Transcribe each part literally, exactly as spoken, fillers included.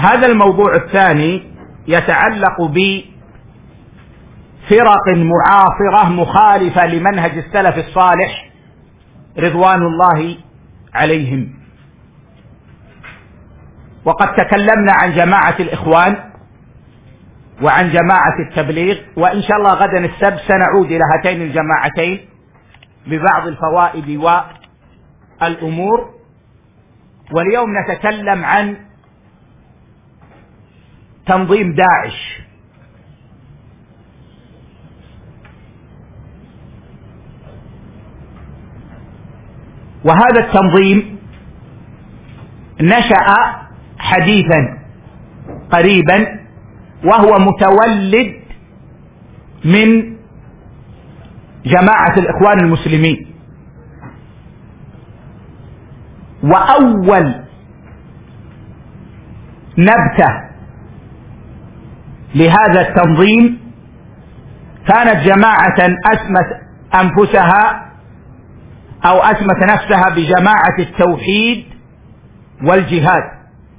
هذا الموضوع الثاني يتعلق بفرق معاصرة مخالفة لمنهج السلف الصالح رضوان الله عليهم. وقد تكلمنا عن جماعة الإخوان وعن جماعة التبليغ، وإن شاء الله غدا السبت سنعود إلى هاتين الجماعتين ببعض الفوائد والأمور. واليوم نتكلم عن تنظيم داعش. وهذا التنظيم نشأ حديثا قريبا، وهو متولد من جماعة الإخوان المسلمين. وأول نبتة لهذا التنظيم كانت جماعة أسمت أنفسها أو أسمت نفسها بجماعة التوحيد والجهاد.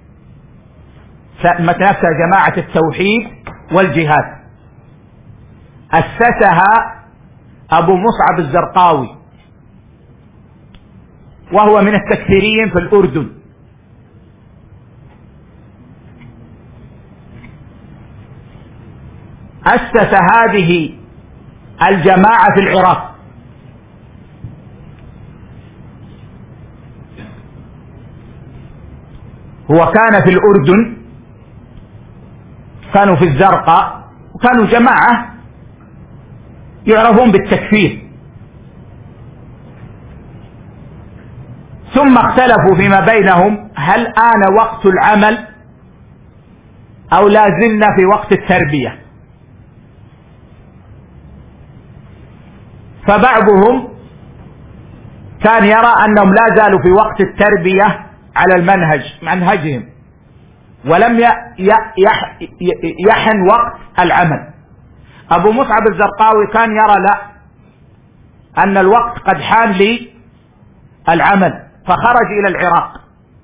سمت نفسها جماعة التوحيد والجهاد، أسسها أبو مصعب الزرقاوي، وهو من التكفيريين في الأردن. أسس هذه الجماعة في العراق، هو كان في الأردن، كانوا في الزرقاء، وكانوا جماعة يعرفون بالتكفير. ثم اختلفوا فيما بينهم هل آن وقت العمل أو لا زلنا في وقت التربية. فبعضهم كان يرى أنهم لا زالوا في وقت التربية على المنهج منهجهم، ولم يحن وقت العمل. أبو مصعب الزرقاوي كان يرى لا، أن الوقت قد حان للعمل، فخرج إلى العراق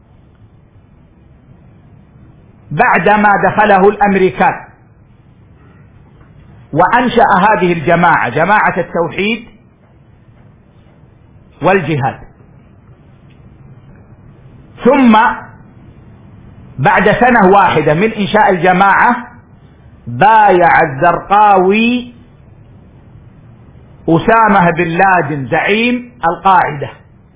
بعدما دخله الأمريكان، وأنشأ هذه الجماعة، جماعة التوحيد والجهاد. ثم بعد سنة واحدة من إنشاء الجماعة بايع الزرقاوي أسامة بن لادن زعيم القاعدة،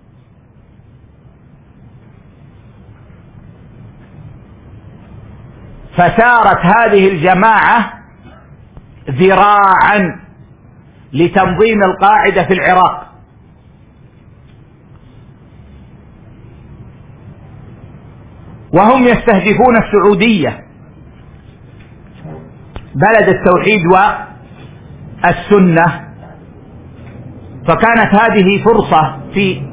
فسارت هذه الجماعة ذراعا لتنظيم القاعدة في العراق. وهم يستهدفون السعودية بلد التوحيد والسنة، فكانت هذه فرصة في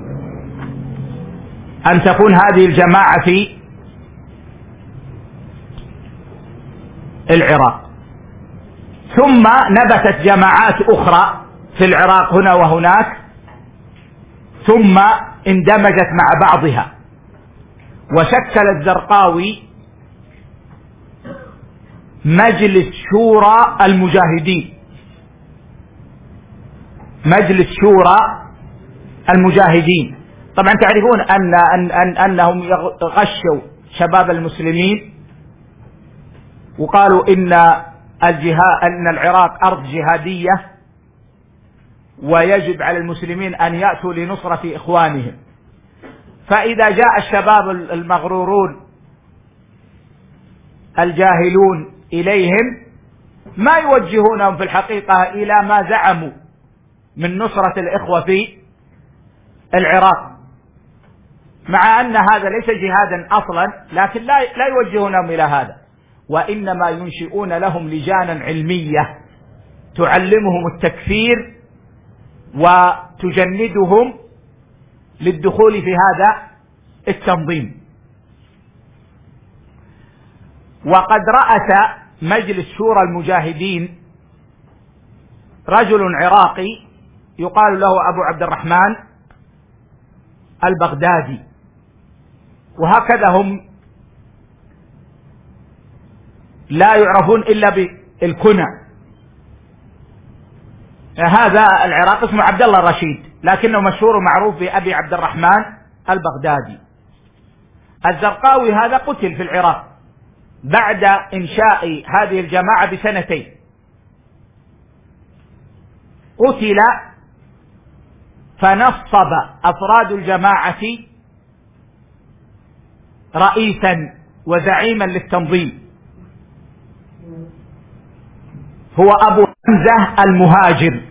أن تكون هذه الجماعة في العراق. ثم نبتت جماعات أخرى في العراق هنا وهناك، ثم اندمجت مع بعضها، وشكل الزرقاوي مجلس شورى المجاهدين، مجلس شورى المجاهدين. طبعا تعرفون أن, أن, أن أنهم غشوا شباب المسلمين وقالوا إن الجهاد أن العراق أرض جهادية، ويجب على المسلمين أن يأتوا لنصرة إخوانهم. فإذا جاء الشباب المغرورون الجاهلون إليهم ما يوجهونهم في الحقيقة إلى ما زعموا من نصرة الإخوة في العراق، مع أن هذا ليس جهادا أصلا، لكن لا لا يوجهونهم إلى هذا، وإنما ينشئون لهم لجانا علمية تعلمهم التكفير وتجندهم للدخول في هذا التنظيم. وقد رأس مجلس شورى المجاهدين رجل عراقي يقال له أبو عبد الرحمن البغدادي، وهكذا هم لا يعرفون إلا بالكنى. هذا العراق اسمه عبد الله الرشيد، لكنه مشهور ومعروف بأبي عبد الرحمن البغدادي. الزرقاوي هذا قتل في العراق بعد إنشاء هذه الجماعة بسنتين، قتل فنصب أفراد الجماعة رئيسا وزعيما للتنظيم، هو أبو حمزة المهاجر،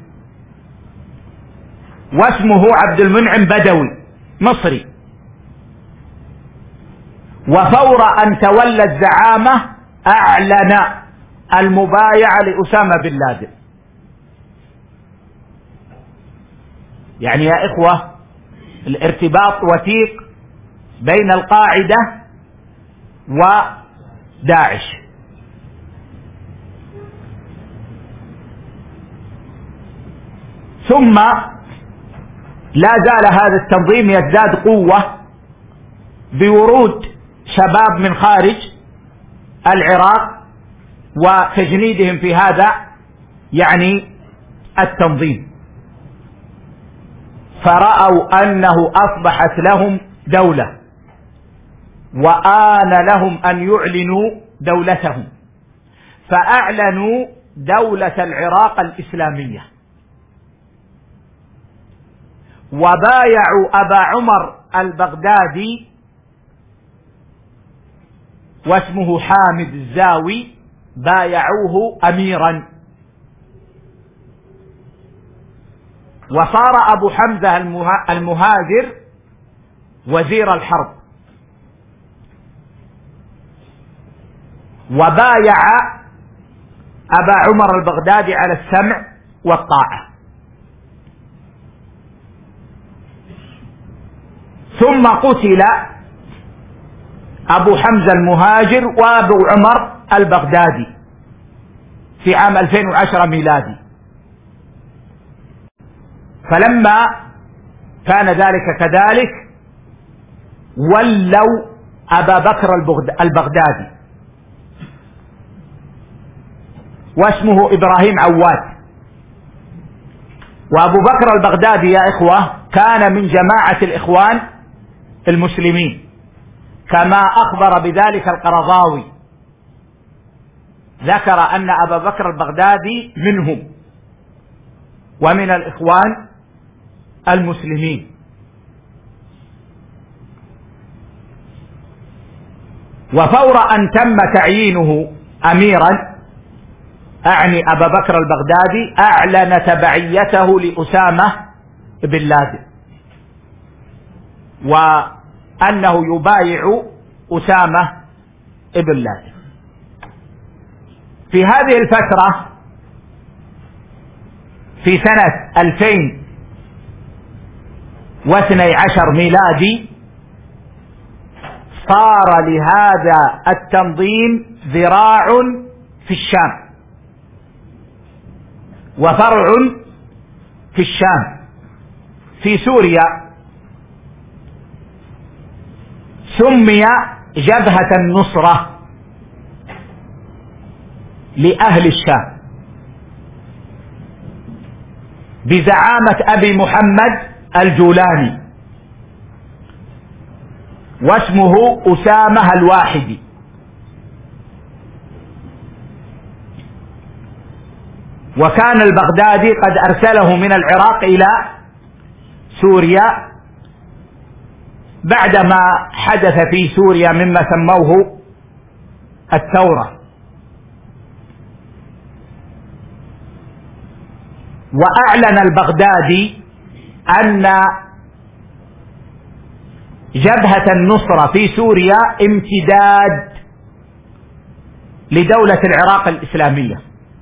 واسمه عبد المنعم بدوي مصري. وفور أن تولى الزعامة أعلن المبايعة لأسامة بن لادن. يعني يا إخوة الارتباط وثيق بين القاعدة وداعش. ثم لا زال هذا التنظيم يزداد قوة بورود شباب من خارج العراق وتجنيدهم في هذا يعني التنظيم، فرأوا أنه أصبحت لهم دولة وآن لهم أن يعلنوا دولتهم، فأعلنوا دولة العراق الإسلامية، وبايعوا أبا عمر البغدادي واسمه حامد الزاوي، بايعوه أميرا. وصار أبو حمزة المهاجر وزير الحرب، وبايع أبا عمر البغدادي على السمع والطاعة. ثم قتل أبو حمزة المهاجر وأبو عمر البغدادي في عام ألفين وعشرة ميلادي. فلما كان ذلك كذلك ولوا أبا بكر البغدادي واسمه إبراهيم عواد. وأبو بكر البغدادي يا إخوة كان من جماعة الإخوان المسلمين، كما أخبر بذلك القرضاوي، ذكر أن أبا بكر البغدادي منهم ومن الإخوان المسلمين. وفور أن تم تعيينه أميرا، أعني أبا بكر البغدادي، أعلن تبعيته لأسامة بن لادن وأنه يبايع أسامة بن لادن. في هذه الفترة في سنة ألفين واثني عشر ميلادي صار لهذا التنظيم ذراع في الشام وفرع في الشام. في سوريا سمي جبهة النصرة لأهل الشام بزعامة أبي محمد الجولاني، واسمه أسامة الواحدي. وكان البغدادي قد أرسله من العراق إلى سوريا بعدما حدث في سوريا مما سموه الثورة. وأعلن البغدادي أن جبهة النصرة في سوريا امتداد لدولة العراق الإسلامية،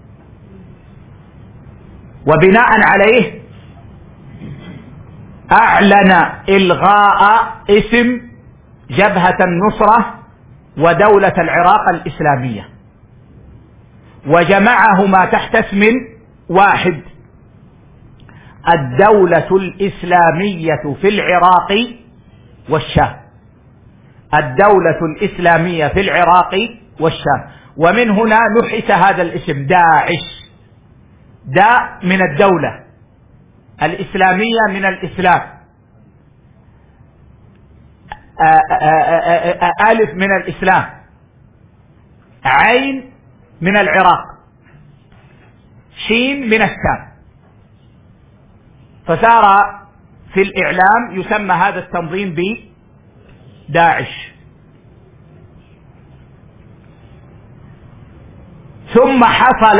وبناء عليه أعلن إلغاء اسم جبهة النصرة ودولة العراق الإسلامية، وجمعهما تحت اسم واحد: الدولة الإسلامية في العراق والشام. الدولة الإسلامية في العراق والشام. ومن هنا نحس هذا الاسم داعش. داء من الدولة الإسلامية من الإسلام، ألف من الإسلام، عين من العراق، شين من الشام. فصار في الإعلام يسمى هذا التنظيم بداعش. ثم حصل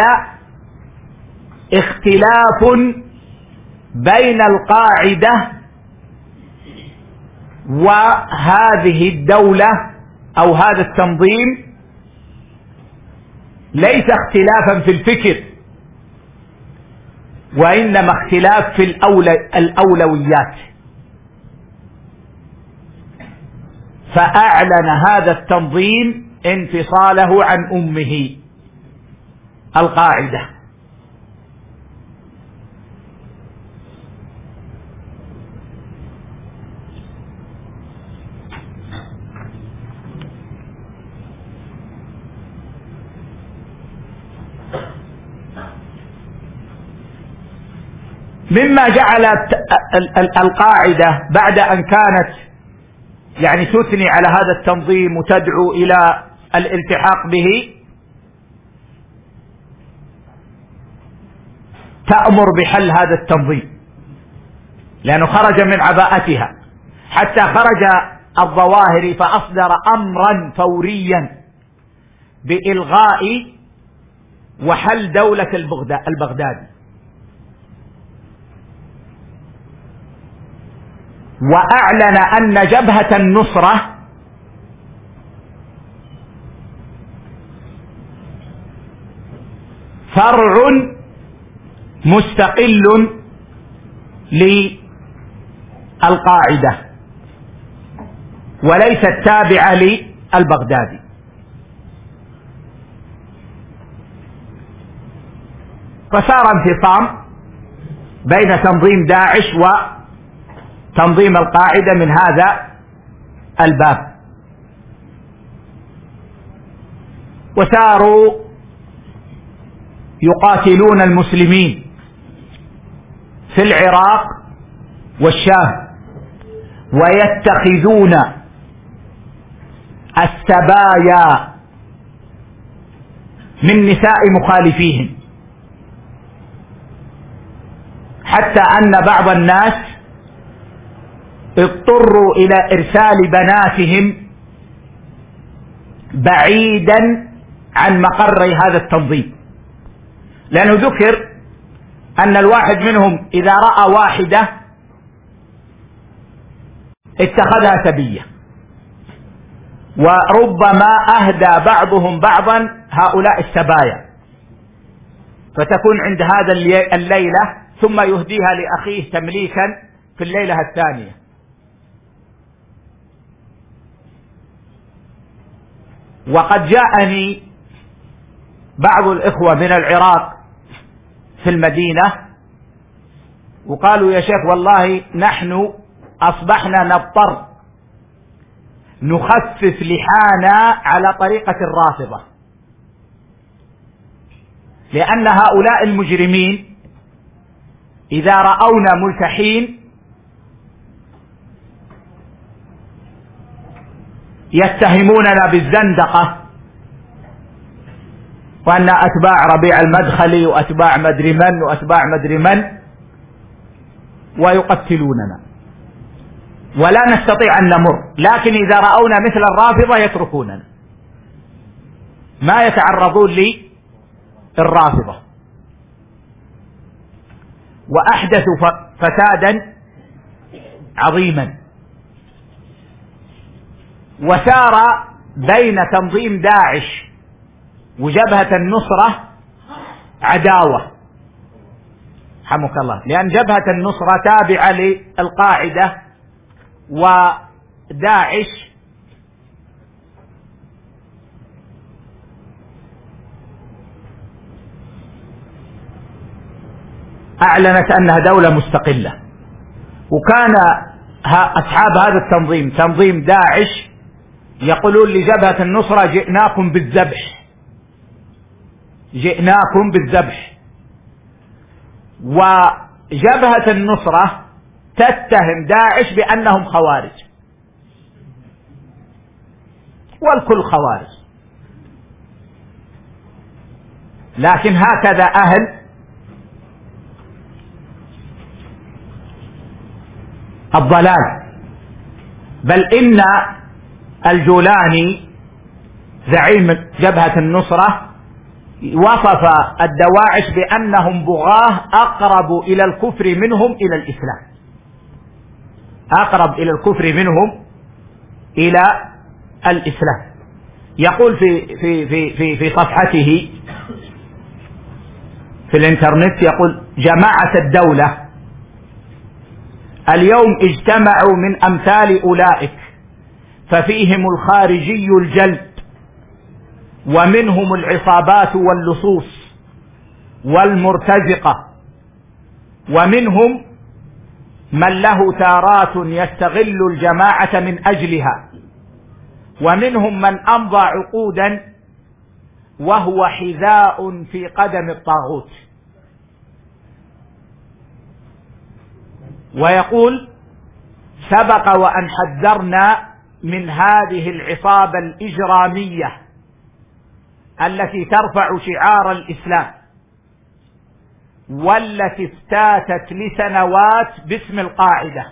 اختلاف بين القاعدة وهذه الدولة أو هذا التنظيم، ليس اختلافا في الفكر وإنما اختلاف في الأولويات. فأعلن هذا التنظيم انفصاله عن أمه القاعدة. مما جعلت القاعدة بعد أن كانت يعني تثني على هذا التنظيم وتدعو إلى الالتحاق به، تأمر بحل هذا التنظيم لأنه خرج من عباءتها، حتى خرج الظواهري فأصدر أمرا فوريا بإلغاء وحل دولة البغدادي، وأعلن أن جبهة النصرة فرع مستقل للقاعدة وليست تابعة للبغدادي. فصار انفصام بين تنظيم داعش وتنظيم القاعدة من هذا الباب، وساروا يقاتلون المسلمين في العراق والشام، ويتخذون السبايا من نساء مخالفيهم، حتى أن بعض الناس اضطروا إلى إرسال بناتهم بعيدا عن مقر هذا التنظيم، لأنه ذكر أن الواحد منهم إذا رأى واحدة اتخذها سبية، وربما أهدى بعضهم بعضا هؤلاء السبايا، فتكون عند هذا الليلة ثم يهديها لأخيه تمليكا في الليلة الثانية. وقد جاءني بعض الإخوة من العراق في المدينة وقالوا يا شيخ والله نحن أصبحنا نضطر نخفف لحانا على طريقة الرافضة، لأن هؤلاء المجرمين إذا رأونا ملتحين يتهموننا بالزندقة وأن أتباع ربيع المدخلي وأتباع مدري من وأتباع مدري من، ويقتلوننا ولا نستطيع أن نمر، لكن إذا رأونا مثل الرافضة يتركوننا، ما يتعرضون للرافضة. وأحدثوا فسادا عظيما، وسار بين تنظيم داعش وجبهة النصرة عداوة حمك الله، لأن جبهة النصرة تابعة للقاعدة وداعش أعلنت أنها دولة مستقلة. وكان أصحاب هذا التنظيم تنظيم داعش يقولون لجبهة النصرة جئناكم بالذبح، جئناكم بالذبح. وجبهة النصرة تتهم داعش بأنهم خوارج، والكل خوارج، لكن هكذا أهل الضلال. بل إن الجولاني زعيم جبهة النصرة وصف الدواعش بأنهم بغاة أقرب إلى الكفر منهم إلى الإسلام، أقرب إلى الكفر منهم إلى الإسلام. يقول في في في في في صفحته في الإنترنت، يقول: جماعة الدولة اليوم اجتمعوا من أمثال أولئك، ففيهم الخارجي الجلد، ومنهم العصابات واللصوص والمرتزقة، ومنهم من له تارات يستغل الجماعة من أجلها، ومنهم من أمضى عقودا وهو حذاء في قدم الطاغوت. ويقول: سبق وأن حذرنا من هذه العصابة الإجرامية التي ترفع شعار الإسلام، والتي افتاتت لسنوات باسم القاعدة،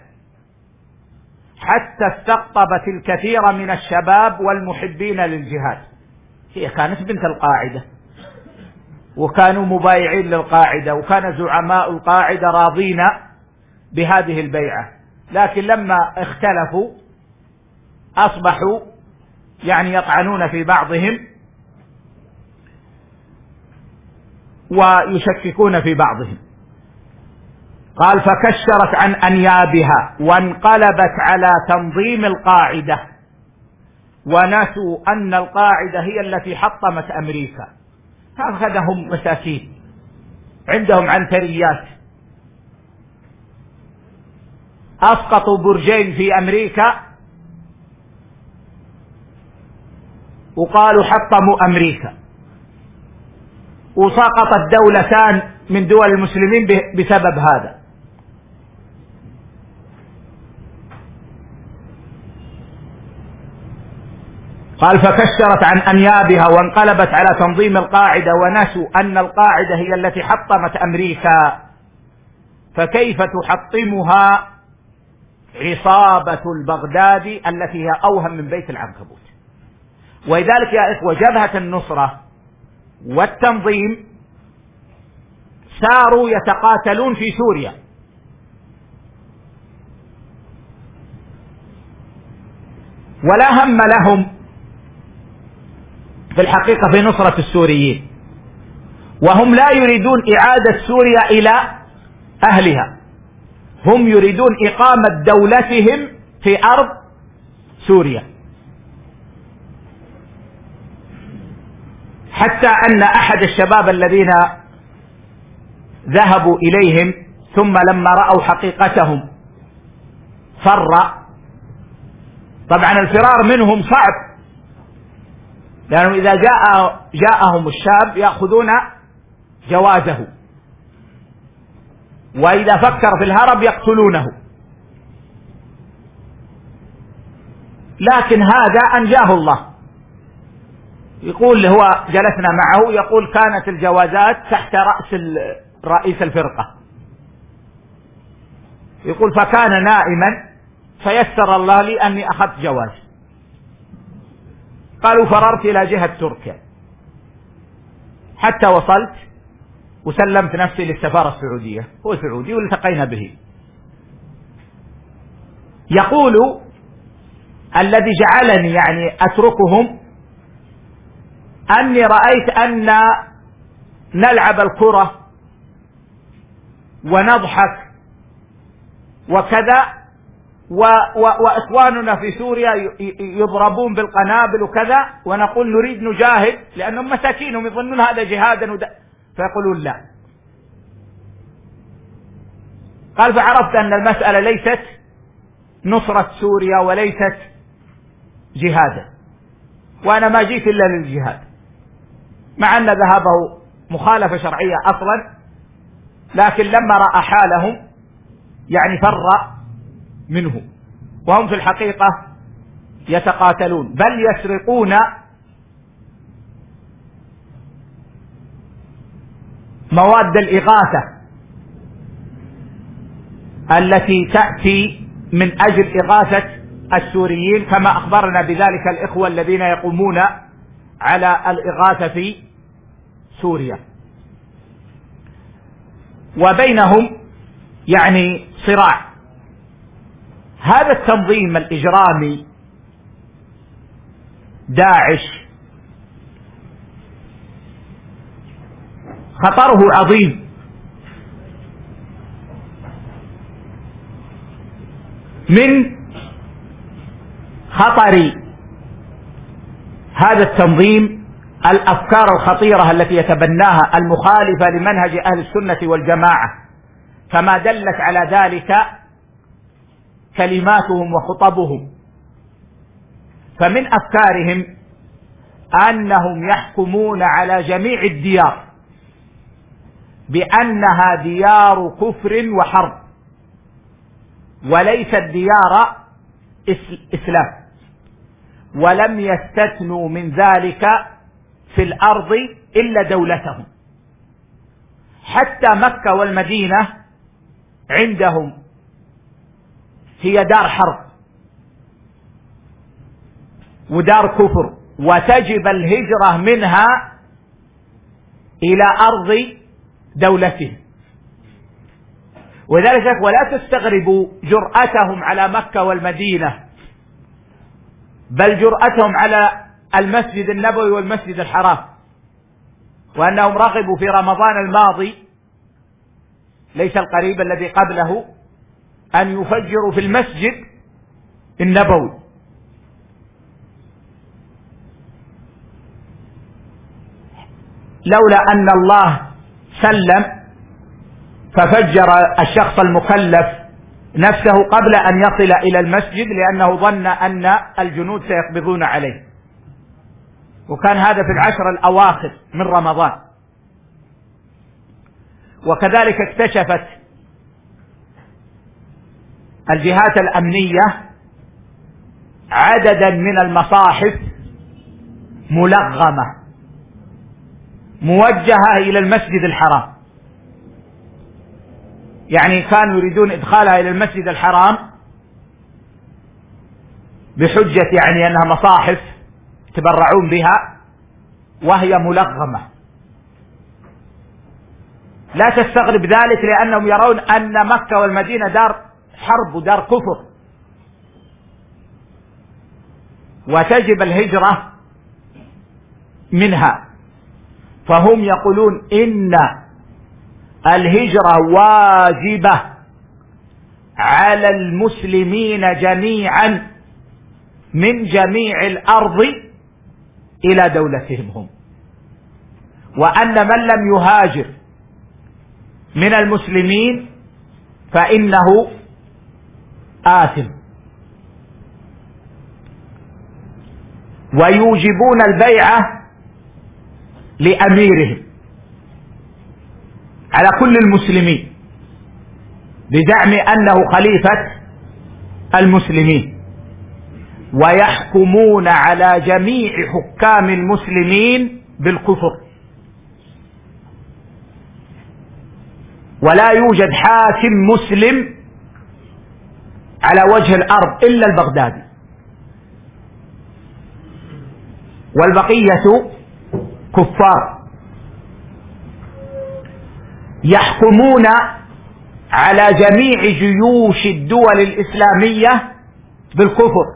حتى استقطبت الكثير من الشباب والمحبين للجهاد. هي كانت بنت القاعدة، وكانوا مبايعين للقاعدة، وكان زعماء القاعدة راضين بهذه البيعة، لكن لما اختلفوا أصبحوا يعني يطعنون في بعضهم ويشككون في بعضهم. قال: فكشرت عن أنيابها وانقلبت على تنظيم القاعدة، ونسوا أن القاعدة هي التي حطمت أمريكا. هكذا هم مساكين، عندهم عنتريات. أسقطوا برجين في أمريكا وقالوا حطموا أمريكا، وسقطت دولتان من دول المسلمين بسبب هذا. قال: فكشرت عن أنيابها وانقلبت على تنظيم القاعدة، ونسوا أن القاعدة هي التي حطمت أمريكا، فكيف تحطمها عصابة البغدادي التي هي أوهم من بيت العنكبوت. ولذلك يا إخوة، جبهة النصرة والتنظيم ساروا يتقاتلون في سوريا، ولا هم لهم في الحقيقة في نصرة السوريين، وهم لا يريدون إعادة سوريا إلى أهلها، هم يريدون إقامة دولتهم في أرض سوريا. حتى أن أحد الشباب الذين ذهبوا إليهم ثم لما رأوا حقيقتهم فر. طبعا الفرار منهم صعب، لأنه إذا جاء جاءهم الشاب يأخذون جوازه، وإذا فكر في الهرب يقتلونه. لكن هذا أنجاه الله. يقول هو جلسنا معه، يقول: كانت الجوازات تحت رأس رئيس الفرقة، يقول: فكان نائما فيسر الله لي أني أخذت جواز. قالوا: فررت إلى جهة تركيا حتى وصلت وسلمت نفسي للسفارة السعودية، هو سعودي والتقينا به. يقول: الذي جعلني يعني أتركهم أني رأيت أن نلعب الكرة ونضحك وكذا، و و وإخواننا في سوريا يضربون بالقنابل وكذا، ونقول نريد نجاهد لأنهم مساكينهم يظنون هذا جهادا ودا، فيقولون لا. قال: فعرفت أن المسألة ليست نصرة سوريا وليست جهادا، وأنا ما جيت إلا للجهاد، مع أن ذهابه مخالفة شرعية أصلا، لكن لما رأى حالهم يعني فر منه، وهم في الحقيقة يتقاتلون بل يسرقون مواد الإغاثة التي تأتي من أجل إغاثة السوريين، كما أخبرنا بذلك الإخوة الذين يقومون على الإغاثة في سوريا. وبينهم يعني صراع. هذا التنظيم الإجرامي داعش خطره عظيم، من خطر هذا التنظيم الأفكار الخطيرة التي يتبناها المخالفة لمنهج أهل السنة والجماعة، كما دلت على ذلك كلماتهم وخطبهم. فمن أفكارهم أنهم يحكمون على جميع الديار بأنها ديار كفر وحرب، وليست ديار إسلام، ولم يستثنوا من ذلك في الأرض إلا دولتهم. حتى مكة والمدينة عندهم هي دار حرب ودار كفر، وتجب الهجرة منها إلى أرض دولتهم. وذلك ولا تستغربوا جرأتهم على مكة والمدينة، بل جرأتهم على المسجد النبوي والمسجد الحرام، وأنهم رغبوا في رمضان الماضي ليس القريب الذي قبله أن يفجروا في المسجد النبوي. لولا أن الله سلم ففجر الشخص المكلف نفسه قبل أن يصل إلى المسجد، لأنه ظن أن الجنود سيقبضون عليه، وكان هذا في العشر الأواخر من رمضان. وكذلك اكتشفت الجهات الأمنية عددا من المصاحف ملغمة موجهة إلى المسجد الحرام، يعني كانوا يريدون إدخالها إلى المسجد الحرام بحجة يعني أنها مصاحف يتبرعون بها، وهي ملغمة. لا تستغرب ذلك، لأنهم يرون أن مكة والمدينة دار حرب ودار كفر، وتجب الهجرة منها. فهم يقولون إن الهجرة واجبة على المسلمين جميعا من جميع الأرض إلى دولتهم هم، وأن من لم يهاجر من المسلمين فإنه آثم. ويوجبون البيعة لأميرهم على كل المسلمين بزعم أنه خليفة المسلمين، ويحكمون على جميع حكام المسلمين بالكفر، ولا يوجد حاكم مسلم على وجه الأرض إلا البغدادي، والبقية كفار. يحكمون على جميع جيوش الدول الإسلامية بالكفر،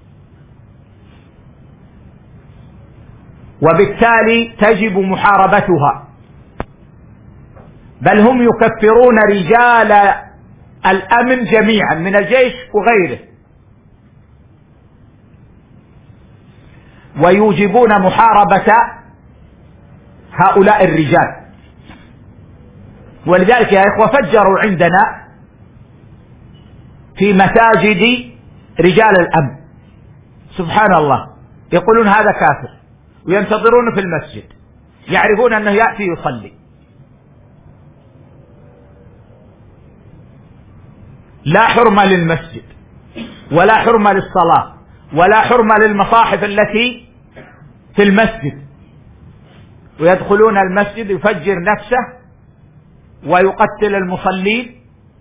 وبالتالي تجب محاربتها، بل هم يكفرون رجال الأمن جميعا من الجيش وغيره، ويوجبون محاربة هؤلاء الرجال. ولذلك يا إخوة فجروا عندنا في مساجد رجال الأمن، سبحان الله، يقولون هذا كافر وينتظرون في المسجد، يعرفون أنه يأتي يصلي، لا حرمة للمسجد ولا حرمة للصلاة ولا حرمة للمصاحف التي في المسجد، ويدخلون المسجد يفجر نفسه ويقتل المصلين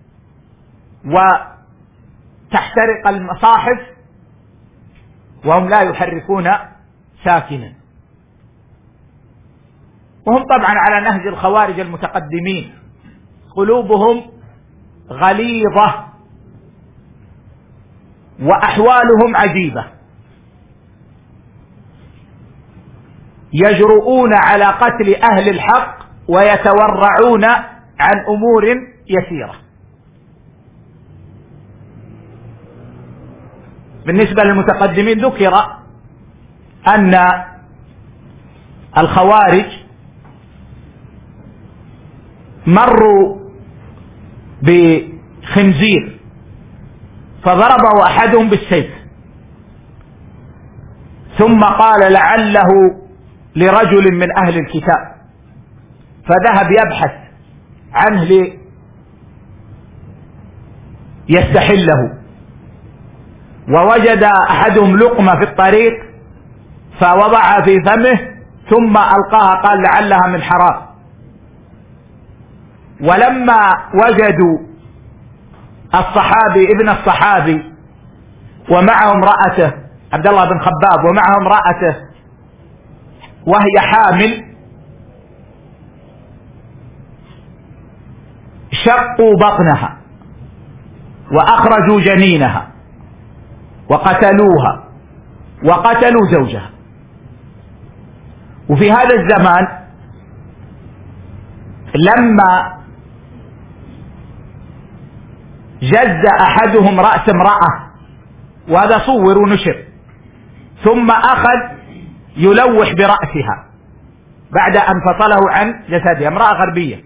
وتحترق المصاحف وهم لا يحركون ساكنا. وهم طبعا على نهج الخوارج المتقدمين، قلوبهم غليظة وأحوالهم عجيبة، يجرؤون على قتل أهل الحق ويتورعون عن أمور يسيرة. بالنسبة للمتقدمين ذكر أن الخوارج مروا بخنزير فضربه أحدهم بالسيف، ثم قال لعله لرجل من أهل الكتاب، فذهب يبحث عنه ليستحله، ووجد أحدهم لقمة في الطريق فوضعها في فمه ثم ألقاها، قال لعلها من حرام. ولما وجدوا الصحابي ابن الصحابي ومعه امرأته عبد الله بن خباب ومعه امرأته وهي حامل، شقوا بطنها وأخرجوا جنينها وقتلوها وقتلوا زوجها. وفي هذا الزمان لما جز أحدهم رأس امرأة، وهذا صور ونشر، ثم أخذ يلوح برأسها بعد أن فصله عن جسدها، امرأة غربية.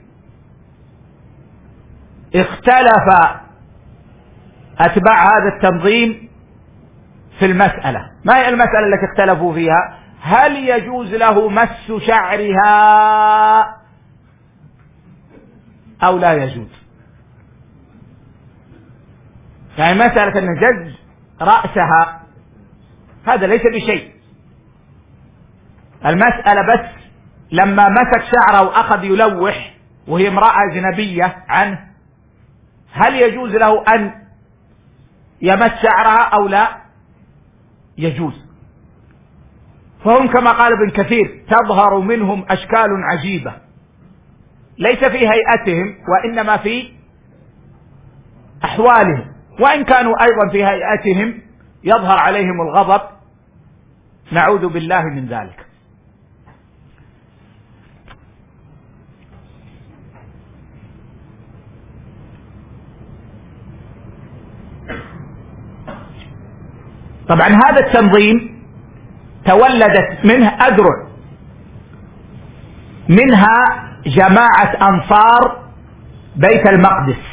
اختلف أتباع هذا التنظيم في المسألة. ما هي المسألة التي اختلفوا فيها؟ هل يجوز له مس شعرها أو لا يجوز؟ يعني مسألة أن جز رأسها هذا ليس بشيء، المسألة بس لما مسك شعره وأخذ يلوح وهي امرأة أجنبية عنه، هل يجوز له أن يمس شعرها أو لا يجوز؟ فهم كما قال ابن كثير تظهر منهم أشكال عجيبة ليس في هيئتهم وإنما في أحوالهم، وإن كانوا أيضا في هيئتهم يظهر عليهم الغضب، نعوذ بالله من ذلك. طبعا هذا التنظيم تولدت منه أذرع، منها جماعة أنصار بيت المقدس،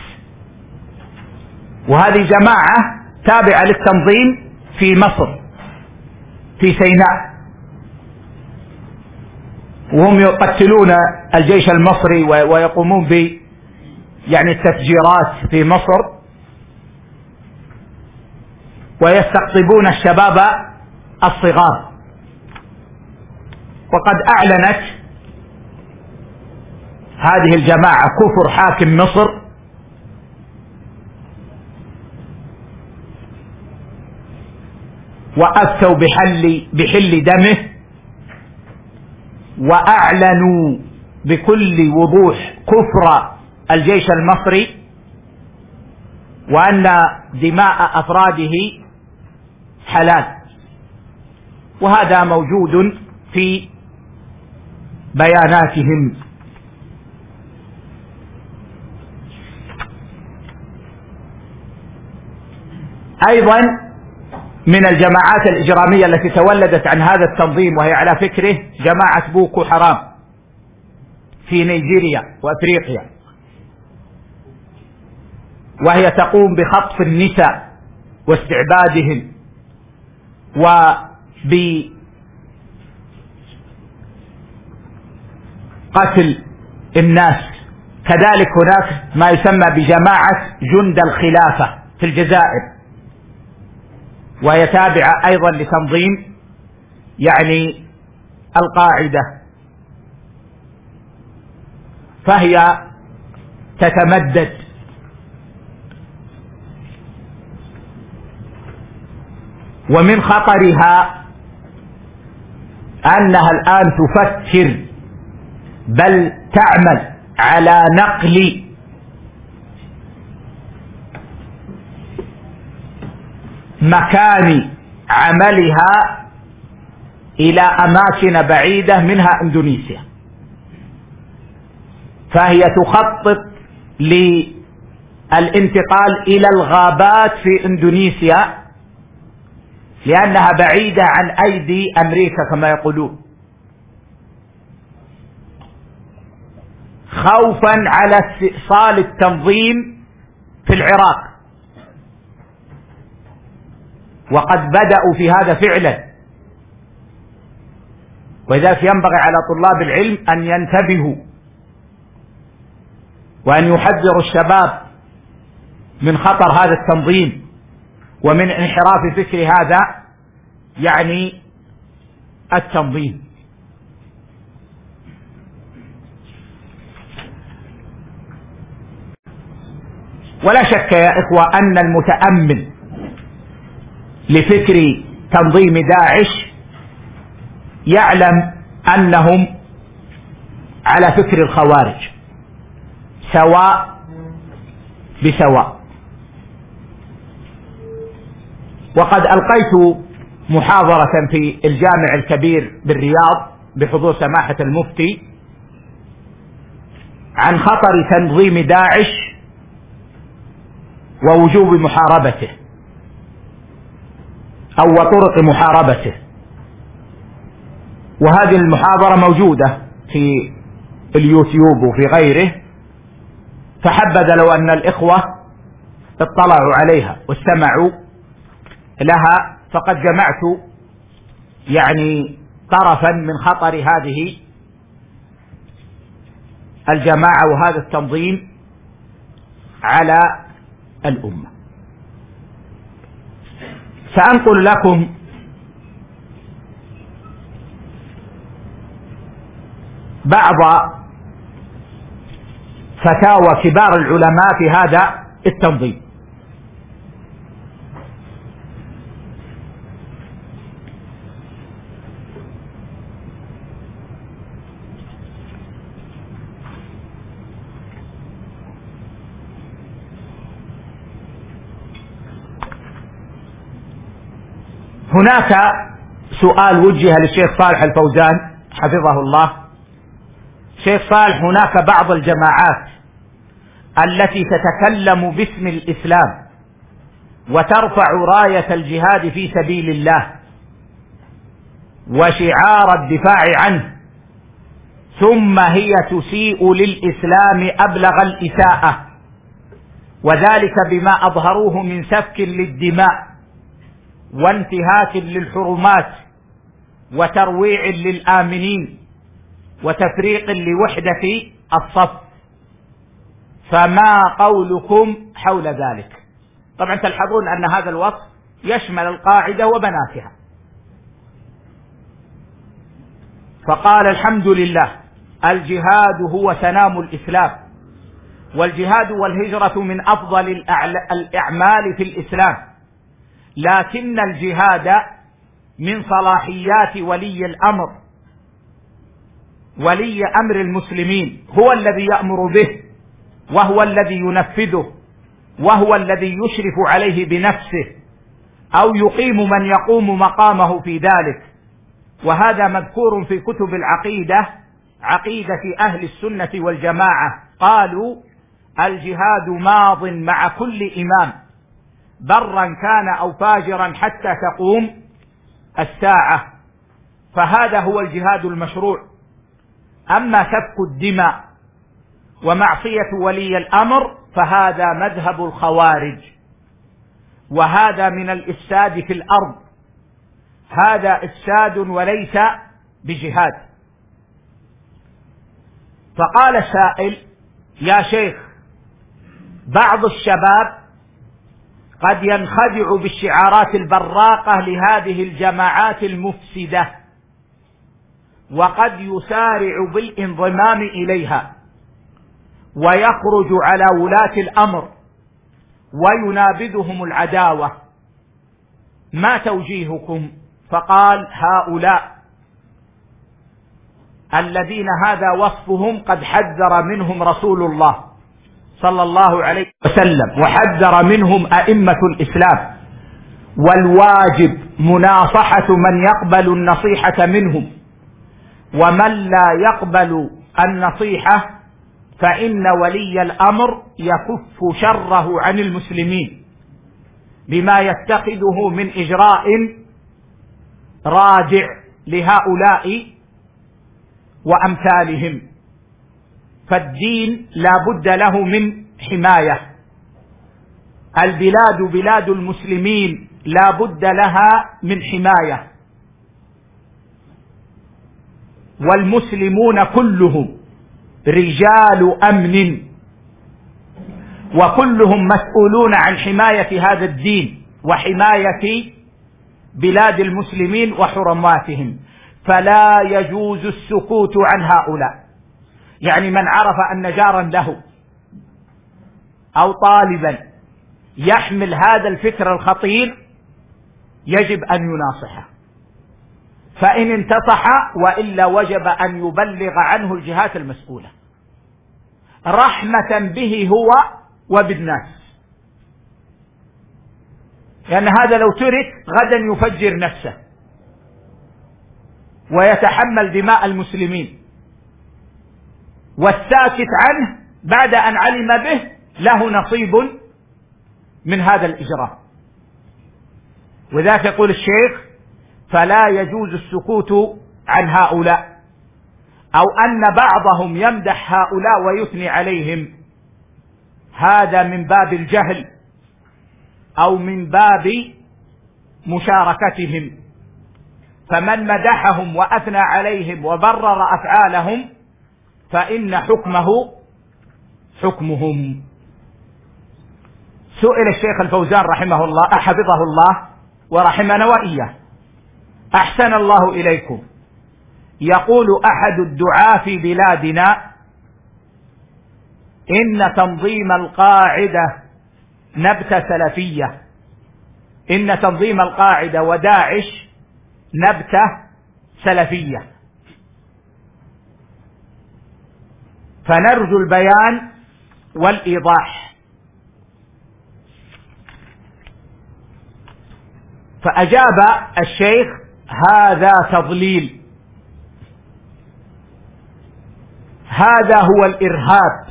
وهذه جماعة تابعة للتنظيم في مصر في سيناء، وهم يقتلون الجيش المصري ويقومون ب يعني التفجيرات في مصر، ويستقطبون الشباب الصغار. وقد أعلنت هذه الجماعة كفر حاكم مصر وأفتوا بحل, بحل دمه، وأعلنوا بكل وضوح كفر الجيش المصري وأن دماء أفراده حلال، وهذا موجود في بياناتهم. أيضا من الجماعات الإجرامية التي تولدت عن هذا التنظيم وهي على فكره جماعة بوكو حرام في نيجيريا وأفريقيا، وهي تقوم بخطف النساء واستعبادهن قتل الناس. كذلك هناك ما يسمى بجماعة جند الخلافة في الجزائر، وهي تابعة أيضا لتنظيم يعني القاعدة، فهي تتمدد. ومن خطرها أنها الآن تفكر بل تعمل على نقل مكان عملها إلى أماكن بعيدة منها إندونيسيا، فهي تخطط للانتقال إلى الغابات في إندونيسيا لأنها بعيدة عن أيدي أمريكا كما يقولون، خوفا على استئصال التنظيم في العراق. وقد بدأوا في هذا فعلا، ولذلك ينبغي على طلاب العلم أن ينتبهوا وأن يحذروا الشباب من خطر هذا التنظيم ومن انحراف فكر هذا يعني التنظيم. ولا شك يا إخوة أن المتأمل لفكر تنظيم داعش يعلم أنهم على فكر الخوارج سواء بسواء. وقد ألقيت محاضرة في الجامع الكبير بالرياض بحضور سماحة المفتي عن خطر تنظيم داعش ووجوب محاربته أو وطرق محاربته، وهذه المحاضرة موجودة في اليوتيوب وفي غيره، فحبذا لو أن الإخوة اطلعوا عليها واستمعوا لها، فقد جمعت يعني طرفا من خطر هذه الجماعة وهذا التنظيم على الأمة. سأنقل لكم بعض فتاوى كبار العلماء في هذا التنظيم. هناك سؤال وجه للشيخ صالح الفوزان حفظه الله. شيخ صالح، هناك بعض الجماعات التي تتكلم باسم الإسلام وترفع راية الجهاد في سبيل الله وشعار الدفاع عنه، ثم هي تسيء للإسلام أبلغ الإساءة، وذلك بما أظهروه من سفك للدماء وانتهاك للحرمات وترويع للآمنين وتفريق لوحدة الصف، فما قولكم حول ذلك؟ طبعا تلحظون أن هذا الوصف يشمل القاعدة وبناتها. فقال: الحمد لله، الجهاد هو سنام الإسلام، والجهاد والهجرة من أفضل الأعمال في الإسلام، لكن الجهاد من صلاحيات ولي الأمر. ولي أمر المسلمين هو الذي يأمر به، وهو الذي ينفذه، وهو الذي يشرف عليه بنفسه أو يقيم من يقوم مقامه في ذلك. وهذا مذكور في كتب العقيدة، عقيدة أهل السنة والجماعة، قالوا: الجهاد ماض مع كل إمام برا كان أو فاجرا حتى تقوم الساعة. فهذا هو الجهاد المشروع. أما سفك الدماء ومعصية ولي الأمر فهذا مذهب الخوارج، وهذا من الإفساد في الأرض، هذا إفساد وليس بجهاد. فقال السائل: يا شيخ، بعض الشباب قد ينخدع بالشعارات البراقة لهذه الجماعات المفسدة، وقد يسارع بالانضمام إليها ويخرج على ولاة الأمر وينابذهم العداوة، ما توجيهكم؟ فقال: هؤلاء الذين هذا وصفهم قد حذر منهم رسول الله صلى الله عليه وسلم، وحذر منهم أئمة الإسلام، والواجب مناصحة من يقبل النصيحة منهم، ومن لا يقبل النصيحة فإن ولي الأمر يكف شره عن المسلمين بما يتخذه من إجراء رادع لهؤلاء وأمثالهم. فالدين لا بد له من حماية، البلاد بلاد المسلمين لا بد لها من حماية، والمسلمون كلهم رجال أمن، وكلهم مسؤولون عن حماية هذا الدين وحماية بلاد المسلمين وحرماتهم، فلا يجوز السكوت عن هؤلاء. يعني من عرف أن جارا له أو طالبا يحمل هذا الفكر الخطير يجب أن يناصحه، فإن انتصح وإلا وجب أن يبلغ عنه الجهات المسؤولة رحمة به هو وبالناس، لأن هذا لو ترك غدا يفجر نفسه ويتحمل دماء المسلمين، والساكت عنه بعد أن علم به له نصيب من هذا الإجرام. وذلك يقول الشيخ: فلا يجوز السكوت عن هؤلاء، أو أن بعضهم يمدح هؤلاء ويثني عليهم، هذا من باب الجهل أو من باب مشاركتهم، فمن مدحهم وأثنى عليهم وبرر أفعالهم فإن حكمه حكمهم. سئل الشيخ الفوزان رحمه الله حفظه الله ورحمنا وإياه: أحسن الله إليكم، يقول أحد الدعاة في بلادنا إن تنظيم القاعدة نبتة سلفية، إن تنظيم القاعدة وداعش نبتة سلفية، فنرجو البيان والإيضاح. فأجاب الشيخ: هذا تضليل، هذا هو الإرهاب،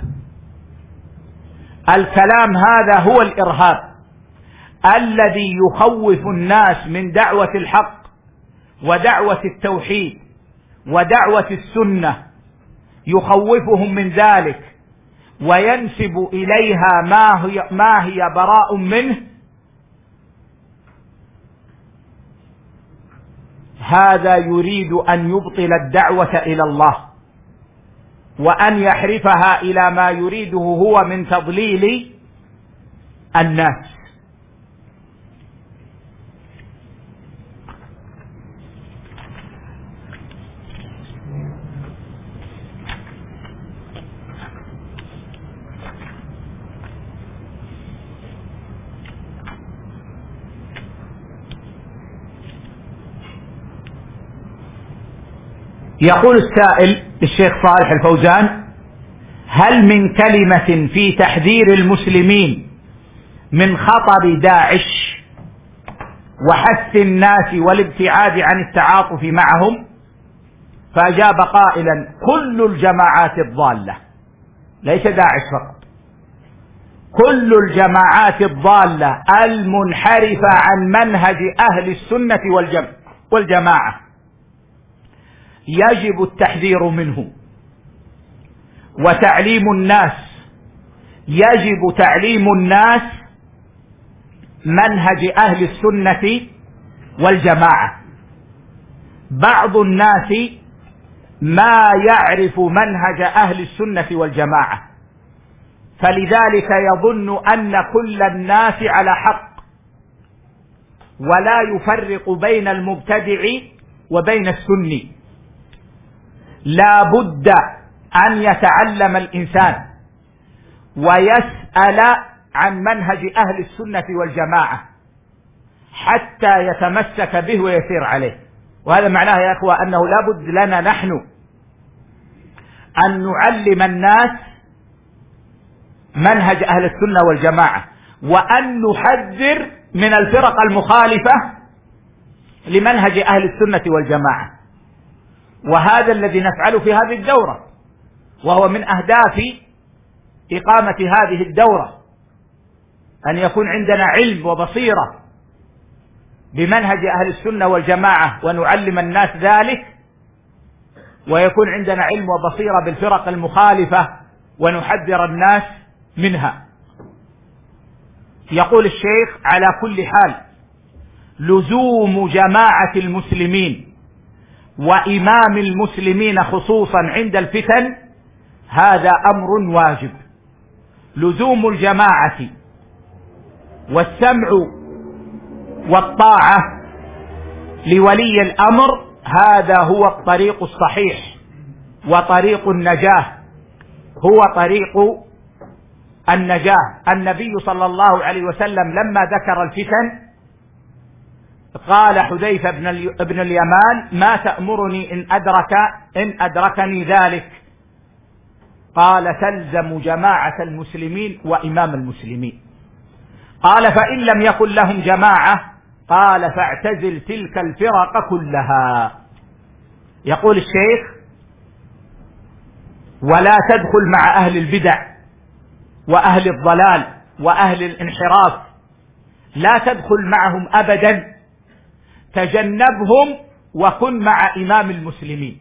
الكلام هذا هو الإرهاب الذي يخوف الناس من دعوة الحق ودعوة التوحيد ودعوة السنة، يخوفهم من ذلك وينسب إليها ما هي, ما هي براء منه. هذا يريد أن يبطل الدعوة إلى الله وأن يحرفها إلى ما يريده هو من تضليل الناس. يقول السائل الشيخ صالح الفوزان: هل من كلمة في تحذير المسلمين من خطر داعش وحث الناس والابتعاد عن التعاطف معهم؟ فأجاب قائلا: كل الجماعات الضالة، ليس داعش فقط، كل الجماعات الضالة المنحرفة عن منهج أهل السنة والجماعة يجب التحذير منه وتعليم الناس، يجب تعليم الناس منهج أهل السنة والجماعة. بعض الناس ما يعرف منهج أهل السنة والجماعة، فلذلك يظن أن كل الناس على حق، ولا يفرق بين المبتدع وبين السني. لا بد أن يتعلم الإنسان ويسأل عن منهج أهل السنة والجماعة حتى يتمسك به ويسير عليه. وهذا معناه يا أخوة أنه لا بد لنا نحن أن نعلم الناس منهج أهل السنة والجماعة، وأن نحذر من الفرق المخالفة لمنهج أهل السنة والجماعة. وهذا الذي نفعله في هذه الدورة، وهو من أهداف إقامة هذه الدورة، أن يكون عندنا علم وبصيرة بمنهج أهل السنة والجماعة ونعلم الناس ذلك، ويكون عندنا علم وبصيرة بالفرق المخالفة ونحذر الناس منها. يقول الشيخ: على كل حال لزوم جماعة المسلمين وإمام المسلمين خصوصا عند الفتن هذا أمر واجب. لزوم الجماعة والسمع والطاعة لولي الأمر هذا هو الطريق الصحيح وطريق النجاة، هو طريق النجاة. النبي صلى الله عليه وسلم لما ذكر الفتن قال حذيفة بن اليمان: ما تأمرني إن أدرك إن أدركني ذلك؟ قال: تلزم جماعة المسلمين وإمام المسلمين. قال: فإن لم يكن لهم جماعة؟ قال: فاعتزل تلك الفرق كلها. يقول الشيخ: ولا تدخل مع أهل البدع وأهل الضلال وأهل الانحراف، لا تدخل معهم أبدا، تجنبهم وكن مع إمام المسلمين.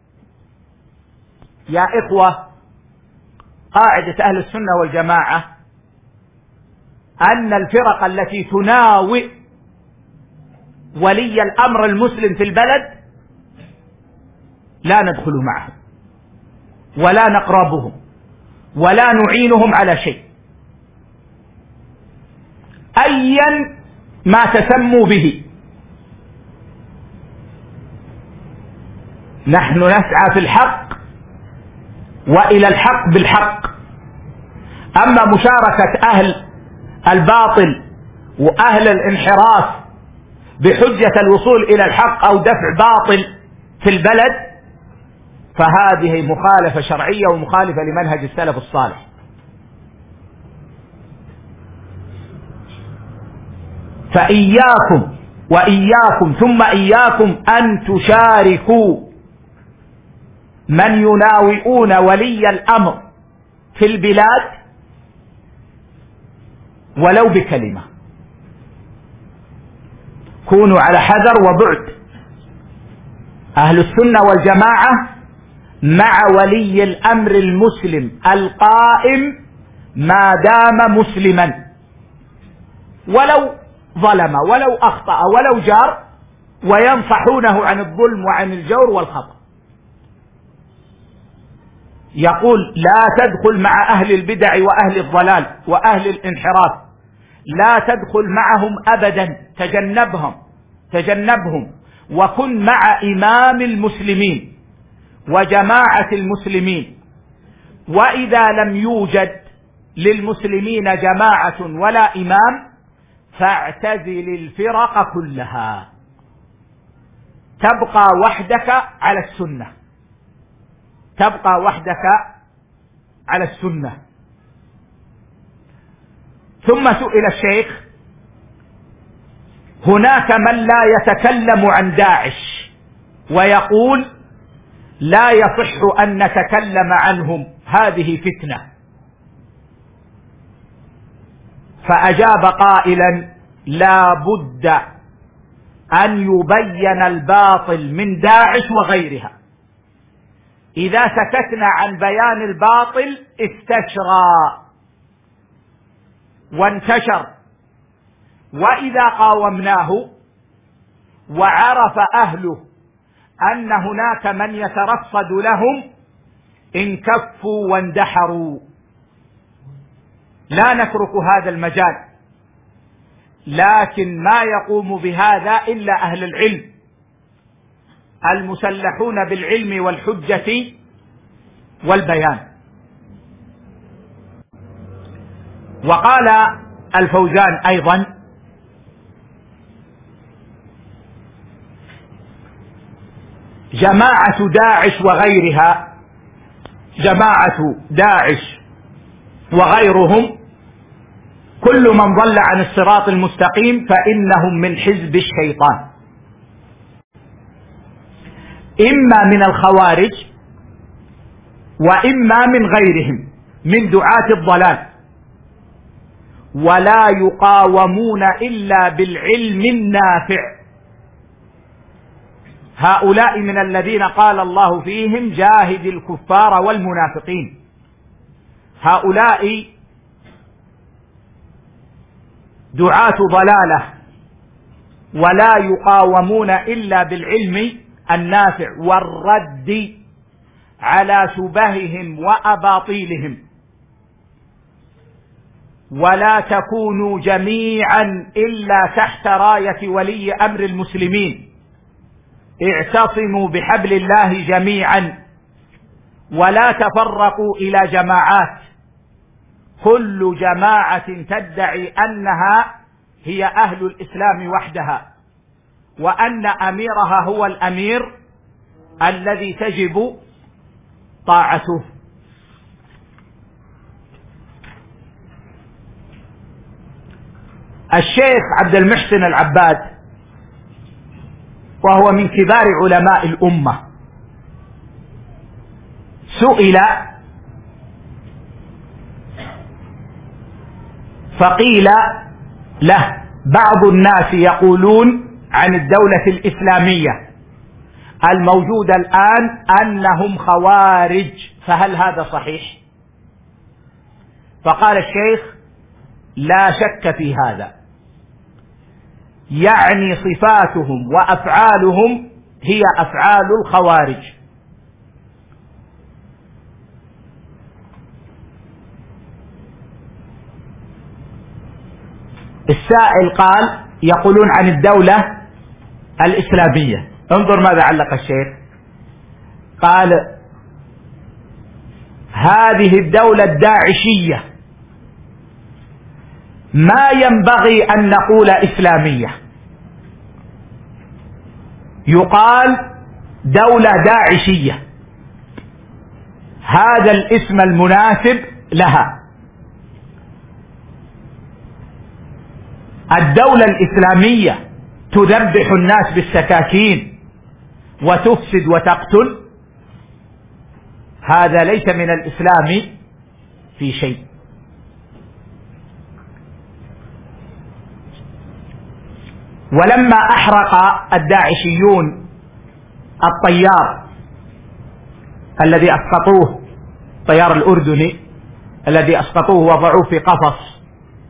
يا إخوة، قاعدة أهل السنة والجماعة أن الفرق التي تناوئ ولي الأمر المسلم في البلد لا ندخل معهم ولا نقربهم ولا نعينهم على شيء أيا ما تسموا به. نحن نسعى في الحق وإلى الحق بالحق. أما مشاركة أهل الباطل وأهل الانحراف بحجة الوصول إلى الحق أو دفع باطل في البلد فهذه مخالفة شرعية ومخالفة لمنهج السلف الصالح. فإياكم وإياكم ثم إياكم أن تشاركوا من يناوئون ولي الأمر في البلاد ولو بكلمة. كونوا على حذر وبعد. أهل السنة والجماعة مع ولي الأمر المسلم القائم ما دام مسلما، ولو ظلم ولو أخطأ ولو جار، وينصحونه عن الظلم وعن الجور والخطأ. يقول: لا تدخل مع أهل البدع وأهل الضلال وأهل الانحراف، لا تدخل معهم أبدا، تجنبهم تجنبهم وكن مع إمام المسلمين وجماعة المسلمين. وإذا لم يوجد للمسلمين جماعة ولا إمام فاعتزل الفرق كلها، تبقى وحدك على السنة، تبقى وحدك على السنة. ثم سئل الشيخ: هناك من لا يتكلم عن داعش ويقول لا يصح أن نتكلم عنهم، هذه فتنة. فأجاب قائلا: لا بد أن يبين الباطل من داعش وغيرها. إذا سكتنا عن بيان الباطل استشرى وانتشر، وإذا قاومناه وعرف أهله أن هناك من يترصد لهم إن كفوا واندحروا. لا نترك هذا المجال، لكن ما يقوم بهذا إلا أهل العلم المسلحون بالعلم والحجة والبيان. وقال الفوزان أيضا: جماعة داعش وغيرها، جماعة داعش وغيرهم كل من ضل عن الصراط المستقيم فإنهم من حزب الشيطان، إما من الخوارج وإما من غيرهم من دعاة الضلال، ولا يقاومون إلا بالعلم النافع. هؤلاء من الذين قال الله فيهم: جاهد الكفار والمنافقين. هؤلاء دعاة ضلالة ولا يقاومون إلا بالعلم النافع والرد على شبههم وأباطيلهم. ولا تكونوا جميعا إلا تحت راية ولي أمر المسلمين، اعتصموا بحبل الله جميعا ولا تفرقوا إلى جماعات، كل جماعة تدعي أنها هي أهل الإسلام وحدها، وأن أميرها هو الأمير الذي تجب طاعته. الشيخ عبد المحسن العباد، وهو من كبار علماء الأمة، سئل فقيل له: بعض الناس يقولون عن الدولة الإسلامية الموجودة الآن أنهم خوارج، فهل هذا صحيح؟ فقال الشيخ: لا شك في هذا، يعني صفاتهم وأفعالهم هي أفعال الخوارج. السائل قال: يقولون عن الدولة الإسلامية. انظر ماذا علق الشيخ، قال: هذه الدولة الداعشية ما ينبغي أن نقول إسلامية، يقال دولة داعشية، هذا الاسم المناسب لها. الدولة الإسلامية تذبح الناس بالسكاكين وتفسد وتقتل، هذا ليس من الإسلام في شيء. ولما أحرق الداعشيون الطيار الذي أسقطوه، الطيار الأردني الذي أسقطوه وضعوه في قفص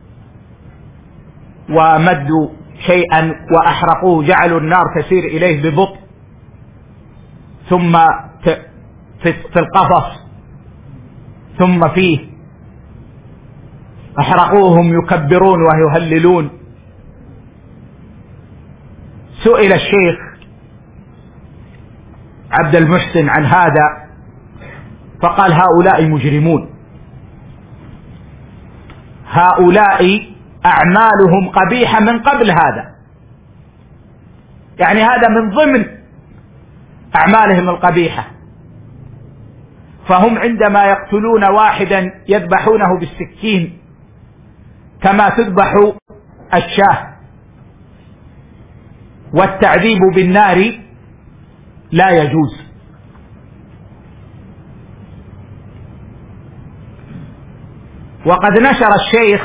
ومدوا شيئا وأحرقوه، جعلوا النار تسير إليه ببطء، ثم في القفص ثم فيه أحرقوهم يكبرون ويهللون. سئل الشيخ عبد المحسن عن هذا فقال: هؤلاء مجرمون، هؤلاء أعمالهم قبيحة من قبل هذا، يعني هذا من ضمن أعمالهم القبيحة. فهم عندما يقتلون واحدا يذبحونه بالسكين كما تذبح الشاة، والتعذيب بالنار لا يجوز. وقد نشر الشيخ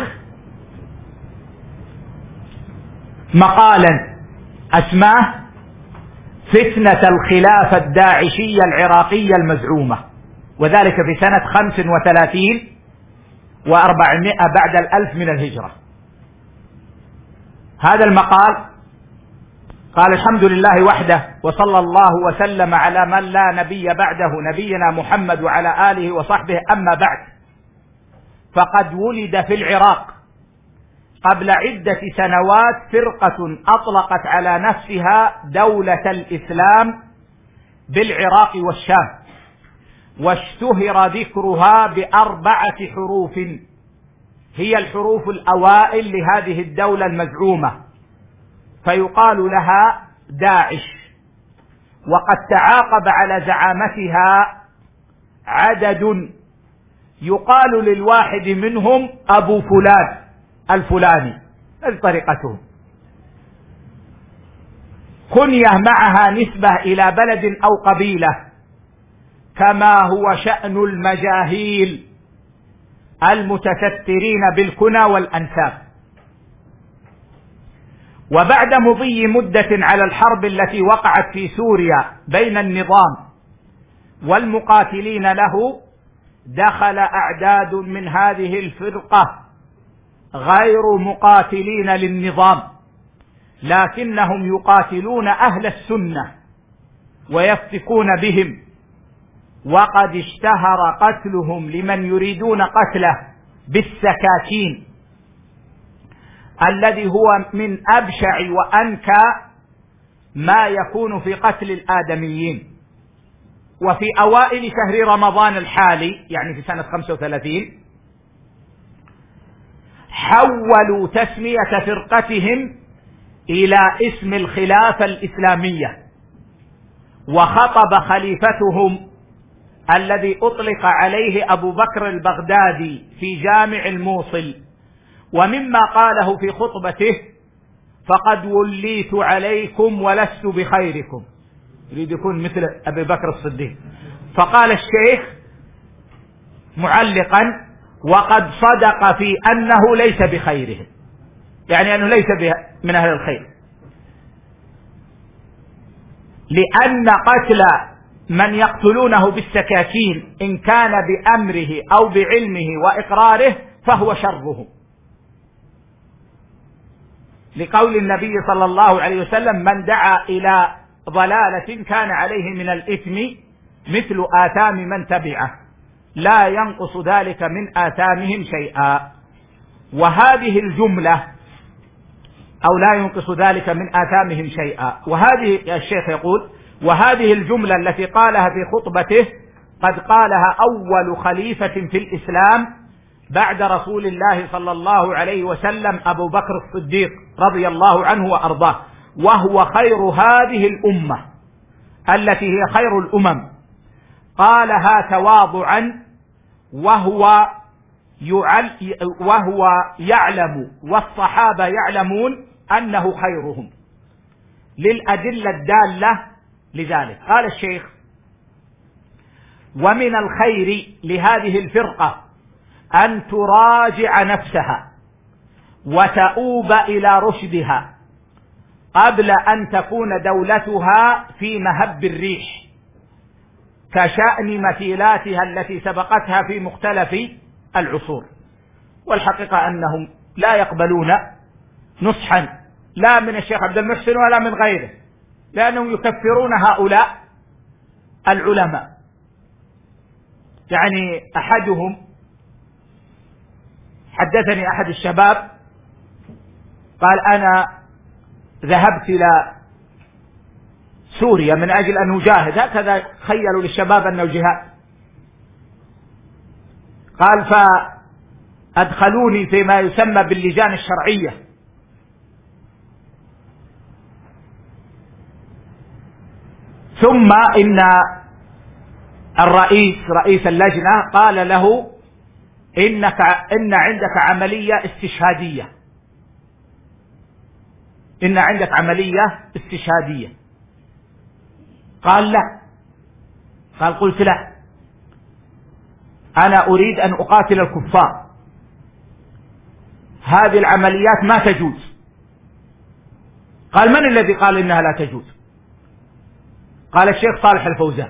مقالا أسماه: فتنة الخلافة الداعشية العراقية المزعومة، وذلك في سنة خمس وثلاثين وأربعمائة بعد الألف من الهجرة. هذا المقال قال الحمد لله وحده، وصلى الله وسلم على من لا نبي بعده، نبينا محمد وعلى آله وصحبه. أما بعد، فقد ولد في العراق قبل عدة سنوات فرقة أطلقت على نفسها دولة الإسلام بالعراق والشام، واشتهر ذكرها بأربعة حروف هي الحروف الأوائل لهذه الدولة المزعومة، فيقال لها داعش. وقد تعاقب على زعامتها عدد يقال للواحد منهم أبو فلان الفلاني، هذه طريقتهم، كنية معها نسبة إلى بلد أو قبيلة، كما هو شأن المجاهيل المتسترين بالكنى والأنساب. وبعد مضي مدة على الحرب التي وقعت في سوريا بين النظام والمقاتلين له، دخل أعداد من هذه الفرقة غير مقاتلين للنظام، لكنهم يقاتلون أهل السنة ويفتكون بهم، وقد اشتهر قتلهم لمن يريدون قتله بالسكاكين، الذي هو من أبشع وأنكى ما يكون في قتل الآدميين. وفي أوائل شهر رمضان الحالي، يعني في سنة خمسة وثلاثين، حولوا تسمية فرقتهم إلى اسم الخلافة الإسلامية، وخطب خليفتهم الذي أطلق عليه أبو بكر البغدادي في جامع الموصل، ومما قاله في خطبته: فقد وليت عليكم ولست بخيركم، يريد يكون مثل أبي بكر الصديق. فقال الشيخ معلقا: وقد صدق في أنه ليس بخيرهم، يعني أنه ليس من أهل الخير، لأن قتل من يقتلونه بالسكاكين إن كان بأمره أو بعلمه وإقراره فهو شرهم، لقول النبي صلى الله عليه وسلم: من دعا إلى ضلالة كان عليه من الإثم مثل آثام من تبعه، لا ينقص ذلك من آثامهم شيئا. وهذه الجملة، أو لا ينقص ذلك من آثامهم شيئا، وهذه الشيخ يقول: وهذه الجملة التي قالها في خطبته قد قالها أول خليفة في الإسلام بعد رسول الله صلى الله عليه وسلم أبو بكر الصديق رضي الله عنه وأرضاه، وهو خير هذه الأمة التي هي خير الأمم. قالها تواضعا وهو وهو يعلم والصحابة يعلمون أنه خيرهم، للأدلة الدالة لذلك. قال الشيخ: ومن الخير لهذه الفرقة أن تراجع نفسها وتؤوب إلى رشدها قبل أن تكون دولتها في مهب الريح، كشأن مثيلاتها التي سبقتها في مختلف العصور. والحقيقة أنهم لا يقبلون نصحا لا من الشيخ عبد المحسن ولا من غيره، لأنهم يكفرون هؤلاء العلماء. يعني أحدهم حدثني أحد الشباب قال: أنا ذهبت إلى سوريا من أجل أن أجاهد، هكذا خيلوا للشباب أنه جهاد. قال: فأدخلوني فيما يسمى باللجان الشرعية، ثم إن الرئيس رئيس اللجنة قال له: إنك إن عندك عملية استشهادية، إن عندك عملية استشهادية. قال: لا. قال: قلت: لا، أنا أريد أن أقاتل الكفار، هذه العمليات ما تجوز. قال: من الذي قال إنها لا تجوز؟ قال: الشيخ صالح الفوزان.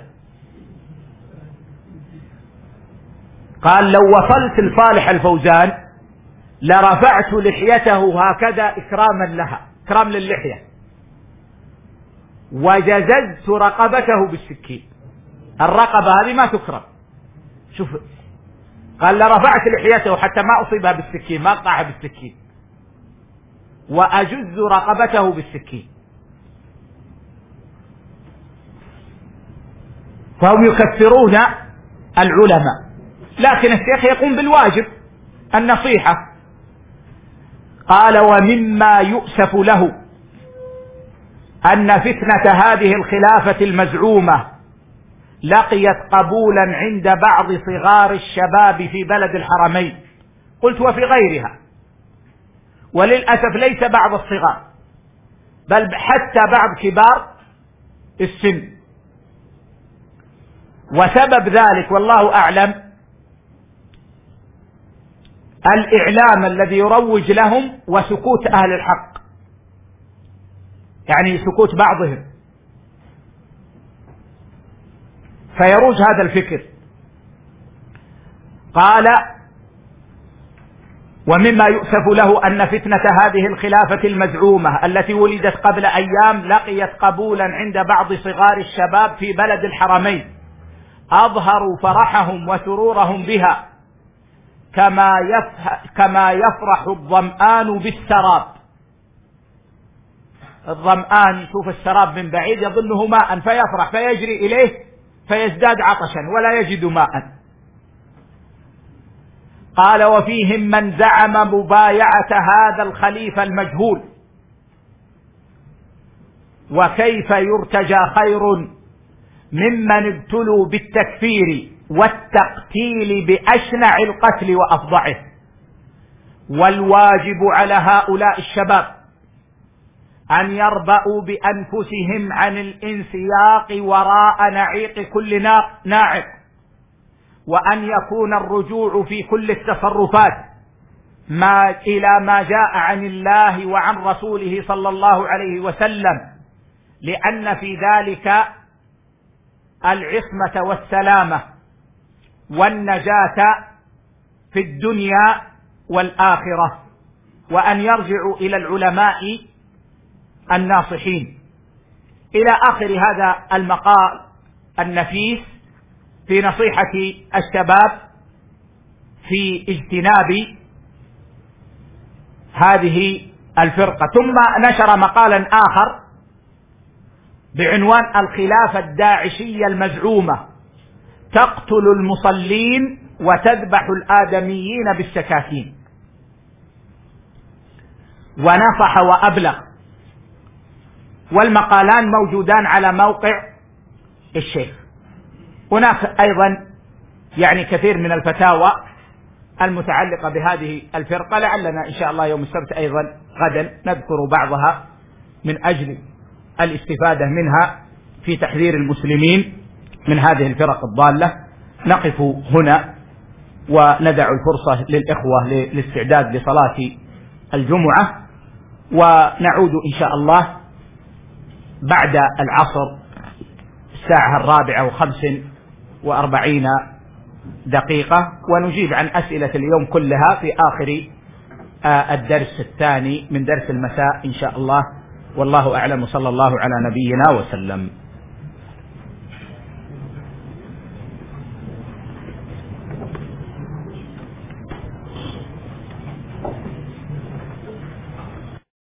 قال: لو وصلت لصالح الفوزان لرفعت لحيته هكذا إكراما لها، إكرام للحية، وجززت رقبته بالسكين. الرقبة هذه ما تكرم، شوف قال لرفعت لحيته حتى ما أصيبها بالسكين، ما أقطعها بالسكين، وأجز رقبته بالسكين. فهم يكفرون العلماء، لكن الشيخ يقوم بالواجب النصيحة. قال: ومما يؤسف له أن فتنة هذه الخلافة المزعومة لقيت قبولا عند بعض صغار الشباب في بلد الحرمين. قلت: وفي غيرها. وللأسف ليس بعض الصغار، بل حتى بعض كبار السن. وسبب ذلك والله أعلم الإعلام الذي يروج لهم وسكوت أهل الحق، يعني سكوت بعضهم، فيروج هذا الفكر. قال: ومما يؤسف له أن فتنة هذه الخلافة المزعومة التي ولدت قبل أيام لقيت قبولا عند بعض صغار الشباب في بلد الحرمين، أظهروا فرحهم وسرورهم بها كما كما يفرح الظمآن بالسراب. الظمآن يشوف السراب من بعيد يظنه ماء فيفرح فيجري إليه فيزداد عطشا ولا يجد ماء. قال: وفيهم من زعم مبايعة هذا الخليفة المجهول، وكيف يرتجى خير ممن ابتلوا بالتكفير والتقتيل بأشنع القتل وأفظعه. والواجب على هؤلاء الشباب أن يربأوا بأنفسهم عن الانسياق وراء نعيق كل ناعق، وأن يكون الرجوع في كل التصرفات ما إلى ما جاء عن الله وعن رسوله صلى الله عليه وسلم، لأن في ذلك العصمة والسلامة والنجاة في الدنيا والآخرة. وأن يرجعوا إلى العلماء الناصحين. إلى آخر هذا المقال النفيس في نصيحة الشباب في اجتناب هذه الفرقة. ثم نشر مقالا آخر بعنوان: الخلافة الداعشية المزعومة تقتل المصلين وتذبح الآدميين بالسكاكين. ونصح وأبلغ. والمقالان موجودان على موقع الشيخ. هناك أيضا يعني كثير من الفتاوى المتعلقة بهذه الفرقة، لعلنا إن شاء الله يوم السبت أيضا غدا نذكر بعضها من أجل الاستفادة منها في تحذير المسلمين من هذه الفرق الضالة. نقف هنا وندع الفرصة للإخوة للاستعداد لصلاة الجمعة، ونعود إن شاء الله بعد العصر الساعة الرابعة وخمس وأربعين دقيقة، ونجيب عن أسئلة اليوم كلها في آخر الدرس الثاني من درس المساء إن شاء الله. والله أعلم، صلى الله على نبينا وسلم.